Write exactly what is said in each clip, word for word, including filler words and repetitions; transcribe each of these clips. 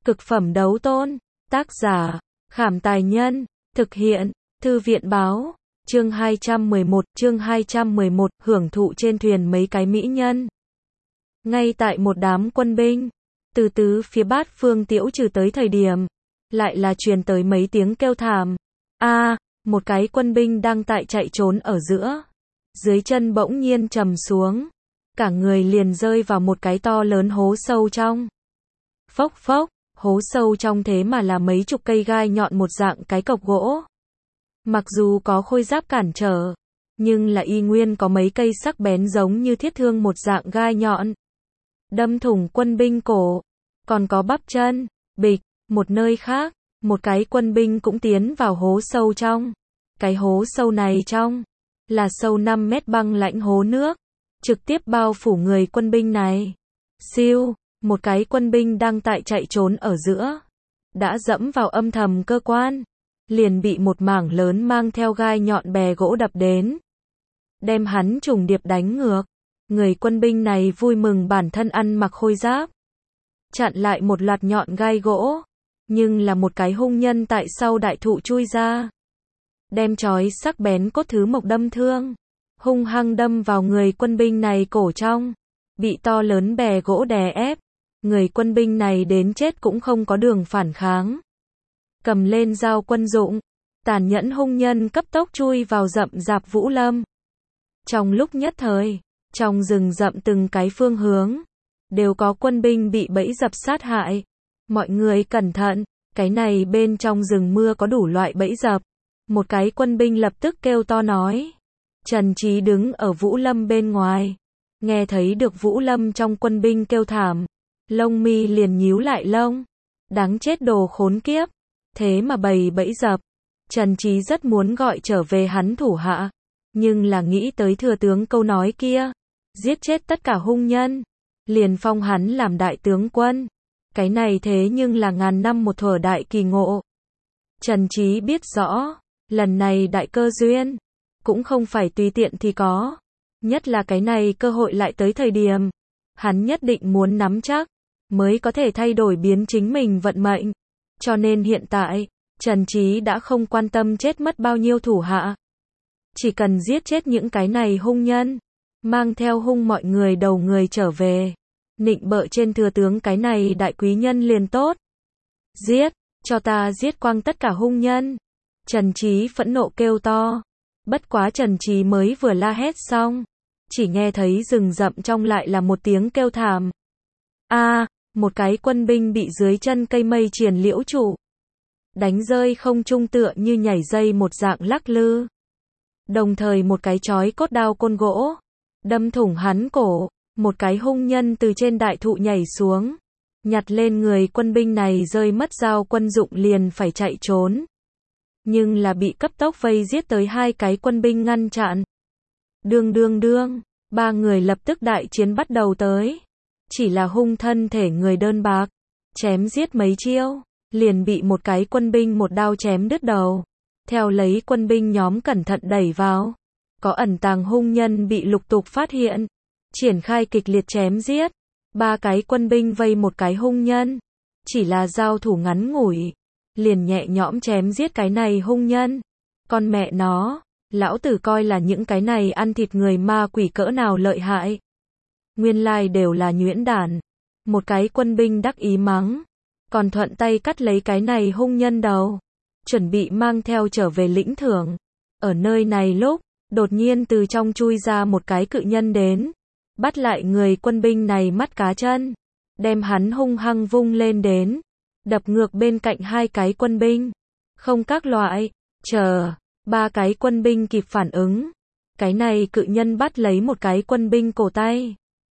Cực phẩm đấu tôn. Tác giả, Khảm Tài Nhân. Thực hiện, Thư viện Báo. Chương hai trăm mười một, chương hai trăm mười một, hưởng thụ trên thuyền mấy cái mỹ nhân. Ngay tại một đám quân binh, từ tứ phía bát phương Tiễu Trừ tới thời điểm, lại là truyền tới mấy tiếng kêu thảm. A, một cái quân binh đang tại chạy trốn ở giữa, dưới chân bỗng nhiên trầm xuống, cả người liền rơi vào một cái to lớn hố sâu trong. Phốc phốc, hố sâu trong thế mà là mấy chục cây gai nhọn một dạng cái cọc gỗ. Mặc dù có khôi giáp cản trở, nhưng là y nguyên có mấy cây sắc bén giống như thiết thương một dạng gai nhọn. Đâm thủng quân binh cổ, còn có bắp chân, bịch, một nơi khác, một cái quân binh cũng tiến vào hố sâu trong. Cái hố sâu này trong, là sâu năm mét băng lãnh hố nước, trực tiếp bao phủ người quân binh này. Siêu, một cái quân binh đang tại chạy trốn ở giữa, đã dẫm vào âm thầm cơ quan, liền bị một mảng lớn mang theo gai nhọn bè gỗ đập đến, đem hắn trùng điệp đánh ngược. Người quân binh này vui mừng bản thân ăn mặc khôi giáp, chặn lại một loạt nhọn gai gỗ, nhưng là một cái hung nhân tại sau đại thụ chui ra, đem chói sắc bén cốt thứ mộc đâm thương, hung hăng đâm vào người quân binh này cổ trong, bị to lớn bè gỗ đè ép. Người quân binh này đến chết cũng không có đường phản kháng, cầm lên dao quân dụng, tàn nhẫn hung nhân cấp tốc chui vào rậm rạp vũ lâm. Trong lúc nhất thời, trong rừng rậm từng cái phương hướng, đều có quân binh bị bẫy dập sát hại. Mọi người cẩn thận, cái này bên trong rừng mưa có đủ loại bẫy dập. Một cái quân binh lập tức kêu to nói. Trần Trí đứng ở vũ lâm bên ngoài, nghe thấy được vũ lâm trong quân binh kêu thảm, lông mi liền nhíu lại lông. Đáng chết đồ khốn kiếp, thế mà bày bẫy dập. Trần Trí rất muốn gọi trở về hắn thủ hạ, nhưng là nghĩ tới thừa tướng câu nói kia, giết chết tất cả hung nhân, liền phong hắn làm đại tướng quân. Cái này thế nhưng là ngàn năm một thuở đại kỳ ngộ. Trần Trí biết rõ, lần này đại cơ duyên, cũng không phải tùy tiện thì có. Nhất là cái này cơ hội lại tới thời điểm, hắn nhất định muốn nắm chắc, mới có thể thay đổi biến chính mình vận mệnh. Cho nên hiện tại, Trần Trí đã không quan tâm chết mất bao nhiêu thủ hạ. Chỉ cần giết chết những cái này hung nhân, mang theo hung mọi người đầu người trở về, nịnh bợ trên thừa tướng cái này đại quý nhân liền tốt. Giết, cho ta giết quang tất cả hung nhân. Trần Trí phẫn nộ kêu to. Bất quá Trần Trí mới vừa la hét xong, chỉ nghe thấy rừng rậm trong lại là một tiếng kêu thảm. A, một cái quân binh bị dưới chân cây mây triền liễu trụ, đánh rơi không trung tựa như nhảy dây một dạng lắc lư. Đồng thời một cái chói cốt đao côn gỗ, đâm thủng hắn cổ. Một cái hung nhân từ trên đại thụ nhảy xuống, nhặt lên người quân binh này rơi mất dao quân dụng liền phải chạy trốn. Nhưng là bị cấp tốc vây giết tới hai cái quân binh ngăn chặn. Đương đương đương, ba người lập tức đại chiến bắt đầu tới. Chỉ là hung thân thể người đơn bạc, chém giết mấy chiêu, liền bị một cái quân binh một đao chém đứt đầu. Theo lấy quân binh nhóm cẩn thận đẩy vào, có ẩn tàng hung nhân bị lục tục phát hiện, triển khai kịch liệt chém giết. Ba cái quân binh vây một cái hung nhân, chỉ là giao thủ ngắn ngủi, liền nhẹ nhõm chém giết cái này hung nhân. Con mẹ nó, lão tử coi là những cái này ăn thịt người ma quỷ cỡ nào lợi hại. Nguyên lai đều là nhuyễn đản. Một cái quân binh đắc ý mắng, còn thuận tay cắt lấy cái này hung nhân đầu, chuẩn bị mang theo trở về lĩnh thưởng. Ở nơi này lúc, đột nhiên từ trong chui ra một cái cự nhân đến, bắt lại người quân binh này mắt cá chân, đem hắn hung hăng vung lên đến, đập ngược bên cạnh hai cái quân binh. Không các loại, chờ, ba cái quân binh kịp phản ứng, cái này cự nhân bắt lấy một cái quân binh cổ tay,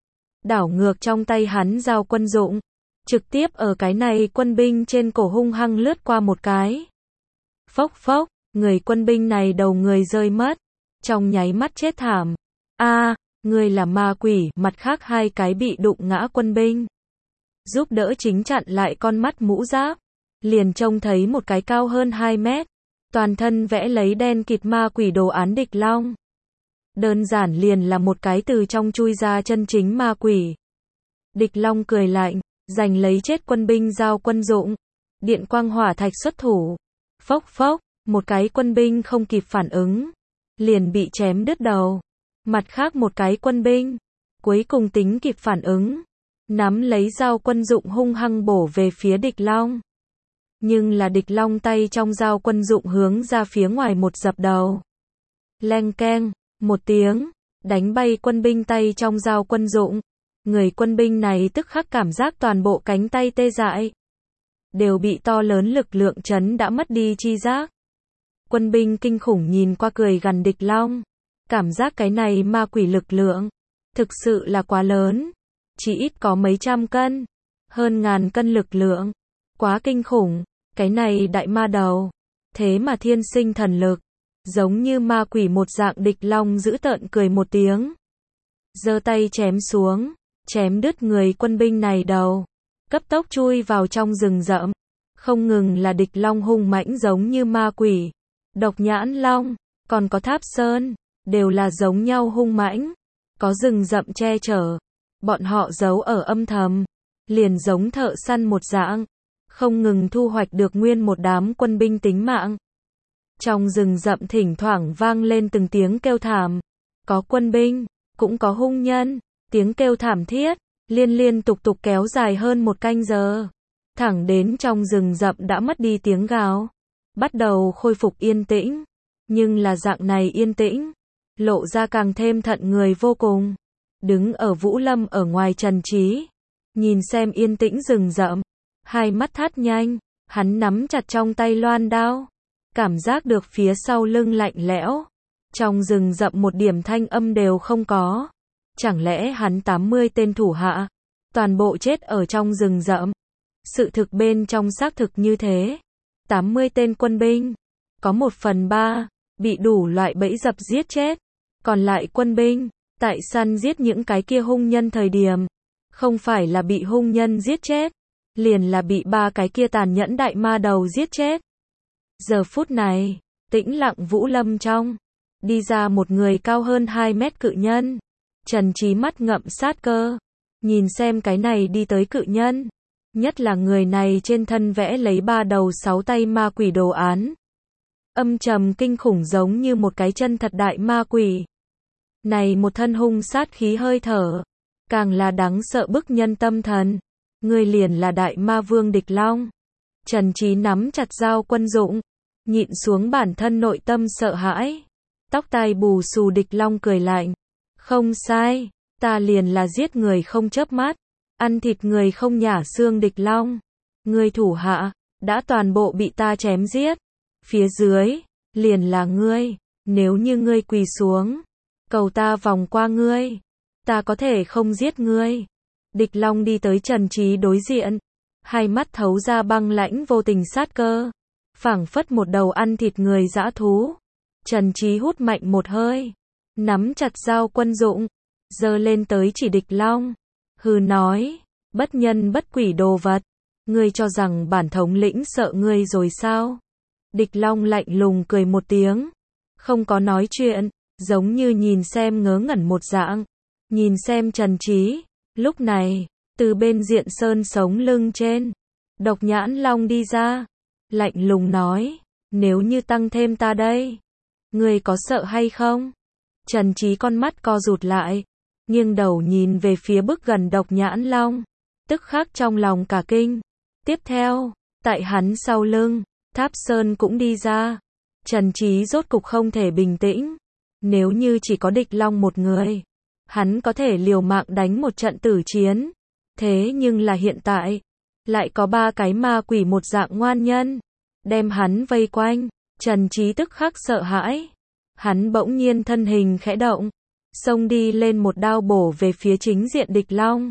đảo ngược trong tay hắn dao quân dụng, trực tiếp ở cái này quân binh trên cổ hung hăng lướt qua một cái. Phốc phốc, người quân binh này đầu người rơi mất, trong nháy mắt chết thảm. A, người là ma quỷ. Mặt khác hai cái bị đụng ngã quân binh, giúp đỡ chính chặn lại con mắt mũ giáp, liền trông thấy một cái cao hơn hai mét, toàn thân vẽ lấy đen kịt ma quỷ đồ án địch long. Đơn giản liền là một cái từ trong chui ra chân chính ma quỷ. Địch long cười lạnh, giành lấy chết quân binh Giao Quân Dụng. Điện quang hỏa thạch xuất thủ. Phốc phốc, một cái quân binh không kịp phản ứng, liền bị chém đứt đầu. Mặt khác một cái quân binh, cuối cùng tính kịp phản ứng, nắm lấy Giao Quân Dụng hung hăng bổ về phía địch long. Nhưng là địch long tay trong Giao Quân Dụng hướng ra phía ngoài một dập đầu. Leng keng, một tiếng, đánh bay quân binh tay trong Giao Quân Dụng. Người quân binh này tức khắc cảm giác toàn bộ cánh tay tê dại, đều bị to lớn lực lượng chấn đã mất đi chi giác. Quân binh kinh khủng nhìn qua cười gằn địch long, cảm giác cái này ma quỷ lực lượng, thực sự là quá lớn, chỉ ít có mấy trăm cân, hơn ngàn cân lực lượng, quá kinh khủng, cái này đại ma đầu, thế mà thiên sinh thần lực, giống như ma quỷ một dạng. Địch long dữ tợn cười một tiếng, giơ tay chém xuống, chém đứt người quân binh này đầu, cấp tốc chui vào trong rừng rậm. Không ngừng là địch long hung mãnh giống như ma quỷ, Độc Nhãn Long, còn có Tháp Sơn, đều là giống nhau hung mãnh, có rừng rậm che chở, bọn họ giấu ở âm thầm, liền giống thợ săn một dạng, không ngừng thu hoạch được nguyên một đám quân binh tính mạng. Trong rừng rậm thỉnh thoảng vang lên từng tiếng kêu thảm, có quân binh, cũng có hung nhân, tiếng kêu thảm thiết, liên liên tục tục kéo dài hơn một canh giờ, thẳng đến trong rừng rậm đã mất đi tiếng gào, bắt đầu khôi phục yên tĩnh, nhưng là dạng này yên tĩnh, lộ ra càng thêm thận người vô cùng. Đứng ở Vũ Lâm ở ngoài Trần Trí, nhìn xem yên tĩnh rừng rậm, hai mắt thắt nhanh, hắn nắm chặt trong tay loan đao, cảm giác được phía sau lưng lạnh lẽo, trong rừng rậm một điểm thanh âm đều không có. Chẳng lẽ hắn tám mươi tên thủ hạ, toàn bộ chết ở trong rừng rậm? Sự thực bên trong xác thực như thế. tám mươi tên quân binh, có một phần ba, bị đủ loại bẫy dập giết chết. Còn lại quân binh, tại săn giết những cái kia hung nhân thời điểm, không phải là bị hung nhân giết chết, liền là bị ba cái kia tàn nhẫn đại ma đầu giết chết. Giờ phút này, tĩnh lặng Vũ Lâm trong, đi ra một người cao hơn hai mét cự nhân. Trần Trí mắt ngậm sát cơ, nhìn xem cái này đi tới cự nhân, nhất là người này trên thân vẽ lấy ba đầu sáu tay ma quỷ đồ án. Âm trầm kinh khủng giống như một cái chân thật đại ma quỷ. Này một thân hung sát khí hơi thở, càng là đáng sợ bức nhân tâm thần. Người liền là đại ma vương địch long. Trần Trí nắm chặt Giao Quân Dụng, nhịn xuống bản thân nội tâm sợ hãi. Tóc tai bù xù địch long cười lạnh. Không sai, ta liền là giết người không chớp mắt, ăn thịt người không nhả xương địch long. Ngươi thủ hạ, đã toàn bộ bị ta chém giết. Phía dưới, liền là ngươi, nếu như ngươi quỳ xuống, cầu ta vòng qua ngươi, ta có thể không giết ngươi. Địch long đi tới Trần Trí đối diện, hai mắt thấu ra băng lãnh vô tình sát cơ, phảng phất một đầu ăn thịt người dã thú. Trần Trí hút mạnh một hơi, nắm chặt Giao Quân Dụng, giơ lên tới chỉ địch long, hừ nói, bất nhân bất quỷ đồ vật, ngươi cho rằng bản thống lĩnh sợ ngươi rồi sao? Địch long lạnh lùng cười một tiếng, không có nói chuyện, giống như nhìn xem ngớ ngẩn một dạng, nhìn xem Trần Trí. Lúc này, từ bên diện sơn sống lưng trên, Độc Nhãn Long đi ra, lạnh lùng nói, nếu như tăng thêm ta đây, ngươi có sợ hay không? Trần Trí con mắt co rụt lại, nghiêng đầu nhìn về phía bước gần Độc Nhãn Long, tức khắc trong lòng cả kinh. Tiếp theo, tại hắn sau lưng, Tháp Sơn cũng đi ra. Trần Trí rốt cục không thể bình tĩnh. Nếu như chỉ có địch long một người, hắn có thể liều mạng đánh một trận tử chiến. Thế nhưng là hiện tại, lại có ba cái ma quỷ một dạng ngoan nhân, đem hắn vây quanh. Trần Trí tức khắc sợ hãi. Hắn bỗng nhiên thân hình khẽ động, xông đi lên một đao bổ về phía chính diện địch long.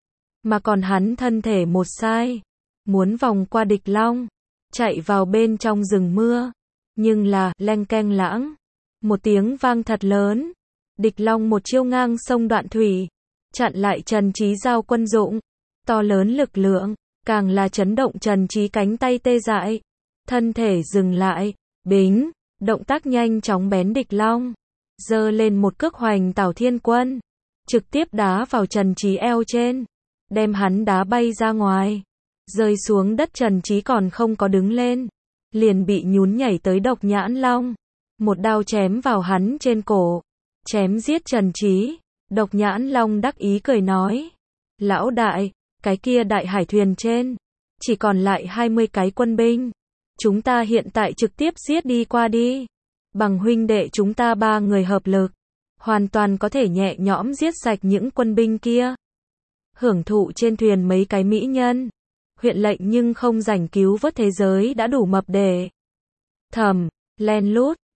Mà còn hắn thân thể một sai, muốn vòng qua địch long, chạy vào bên trong rừng mưa. Nhưng là, leng keng lãng, một tiếng vang thật lớn, địch long một chiêu ngang sông đoạn thủy, chặn lại Trần Trí Giao Quân Dụng. To lớn lực lượng, càng là chấn động Trần Trí cánh tay tê dại, thân thể dừng lại, bính, động tác nhanh chóng bén địch long, giơ lên một cước hoành Tảo Thiên Quân, trực tiếp đá vào Trần Trí eo trên. đem hắn đá bay ra ngoài, rơi xuống đất. Trần Trí còn không có đứng lên, liền bị nhún nhảy tới Độc Nhãn Long, một đao chém vào hắn trên cổ, chém giết Trần Trí. Độc Nhãn Long đắc ý cười nói, lão đại, cái kia đại hải thuyền trên, chỉ còn lại hai mươi cái quân binh, chúng ta hiện tại trực tiếp giết đi qua đi, bằng huynh đệ chúng ta ba người hợp lực, hoàn toàn có thể nhẹ nhõm giết sạch những quân binh kia. Hưởng thụ trên thuyền mấy cái mỹ nhân, huyện lệnh nhưng không rảnh cứu vớt thế giới đã đủ mập để thầm, len lút,